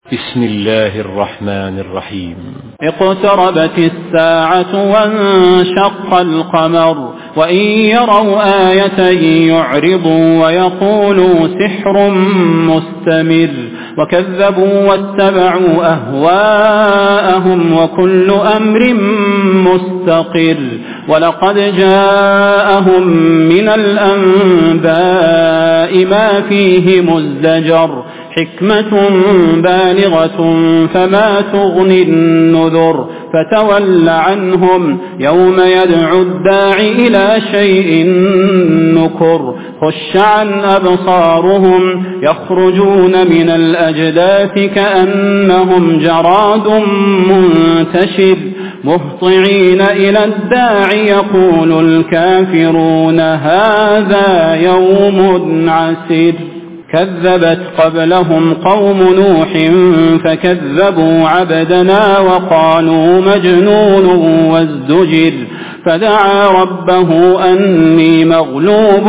بسم الله الرحمن الرحيم. اقتربت الساعة وانشق القمر وإن يروا آية يعرضوا ويقولوا سحر مستمر وكذبوا واتبعوا أهواءهم وكل أمر مستقر ولقد جاءهم من الأنباء ما فيه مزدجر حكمة بالغة فما تغني النذر فتول عنهم يوم يدعو الداع إلى شيء نكر خش عن أبصارهم يخرجون من الأجداث كأنهم جراد منتشر مهطعين إلى الداع يقول الكافرون هذا يوم عسر كذبت قبلهم قوم نوح فكذبوا عبدنا وقالوا مجنون وازدجر فدعا ربه أني مغلوب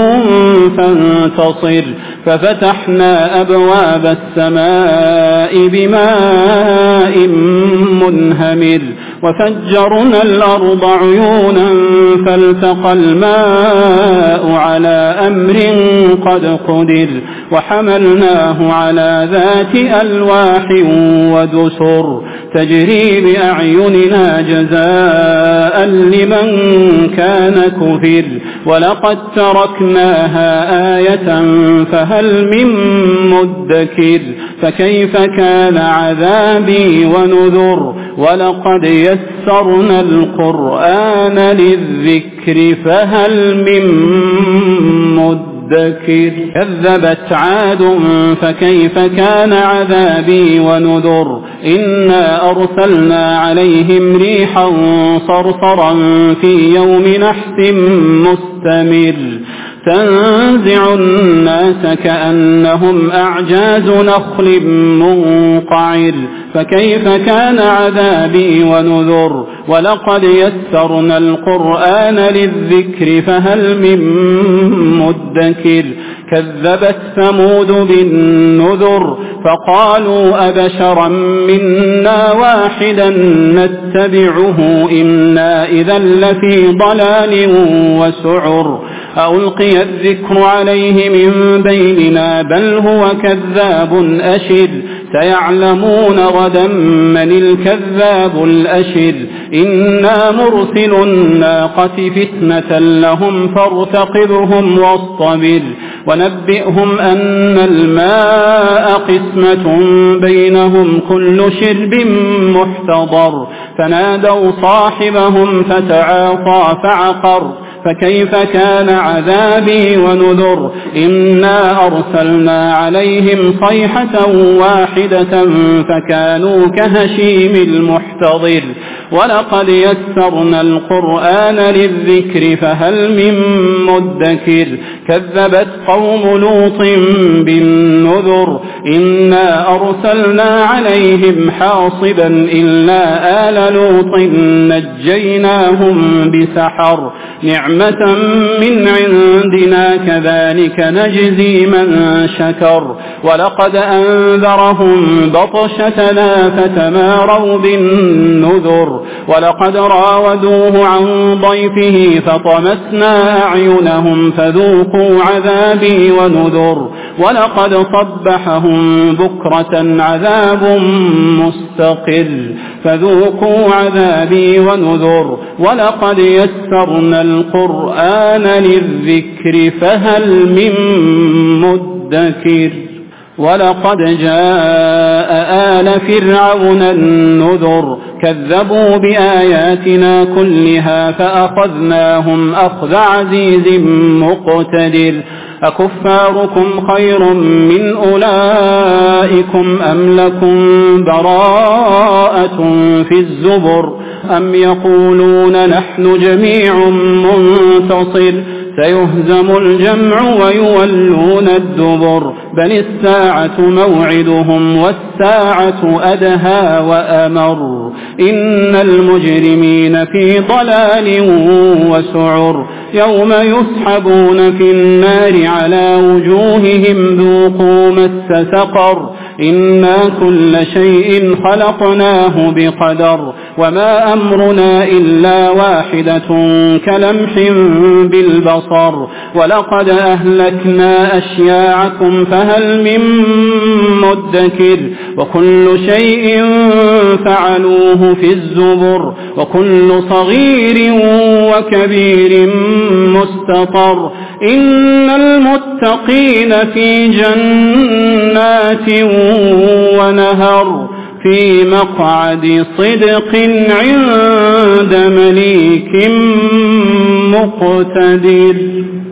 فانتصر ففتحنا أبواب السماء بماء منهمر وفجرنا الأرض عيونا فالتقى الماء على أمر قد قدر وحملناه على ذات ألواح ودسر تجري بأعيننا جزاء لمن كان كفر ولقد تركناها آية فهل من مدكر فكيف كان عذابي ونذر ولقد يسرنا القرآن للذكر فهل من مدكر كذبت عاد فكيف كان عذابي ونذر إنا أرسلنا عليهم ريحا صرصرا في يوم نحس مستمر تنزع الناس كأنهم أعجاز نخل منقعر فكيف كان عذابي ونذر ولقد يسرنا القرآن للذكر فهل من مدكر كذبت ثمود بالنذر فقالوا أبشرا منا واحدا نتبعه إنا إذا لفي ضلال وسعر ألقي الذكر عليه من بيننا بل هو كذاب أشر سيعلمون غدا من الكذاب الأشر إنا مرسل الناقة فتنة لهم فارتقبهم واصطبر ونبئهم أن الماء قسمة بينهم كل شرب محتضر فنادوا صاحبهم فتعاطى فعقر فكيف كان عذابي ونذر إنا أرسلنا عليهم صيحة واحدة فكانوا كهشيم المحتضر ولقد يسرنا القرآن للذكر فهل من مدكر كذبت قوم لوط بالنذر إنا أرسلنا عليهم حاصبا إلا آل لوط نجيناهم بسحر نعمة من عندنا كذلك نجزي من شكر ولقد أنذرهم بطشتنا فتماروا بالنذر ولقد راودوه عن ضيفه فطمسنا أعينهم فذوقوا عذابي ونذر ولقد صبحهم بكرة عذاب مستقر فذوقوا عذابي ونذر ولقد يسرنا القرآن للذكر فهل من مدكر ولقد جاء آل فرعون النذر كذبوا بآياتنا كلها فأخذناهم أخذ عزيز مقتدر أكفاركم خير من أولئكم أم لكم براءة في الزبر أم يقولون نحن جميع منتصر سيهزم الجمع ويولون الدبر بل الساعة موعدهم والساعة أدهى وأمر إن المجرمين في ضلال وسعر يوم يسحبون في النار على وجوههم ذوقوا مس سقر إنا كل شيء خلقناه بقدر وما أمرنا إلا واحدة كلمح بالبصر ولقد أهلكنا أشياعكم فهل من مدكر وكل شيء فعلوه في الزبر وكل صغير وكبير مستطر إن المتقين في جنات ونهر في مقعد صدق عند مليك مقتدر.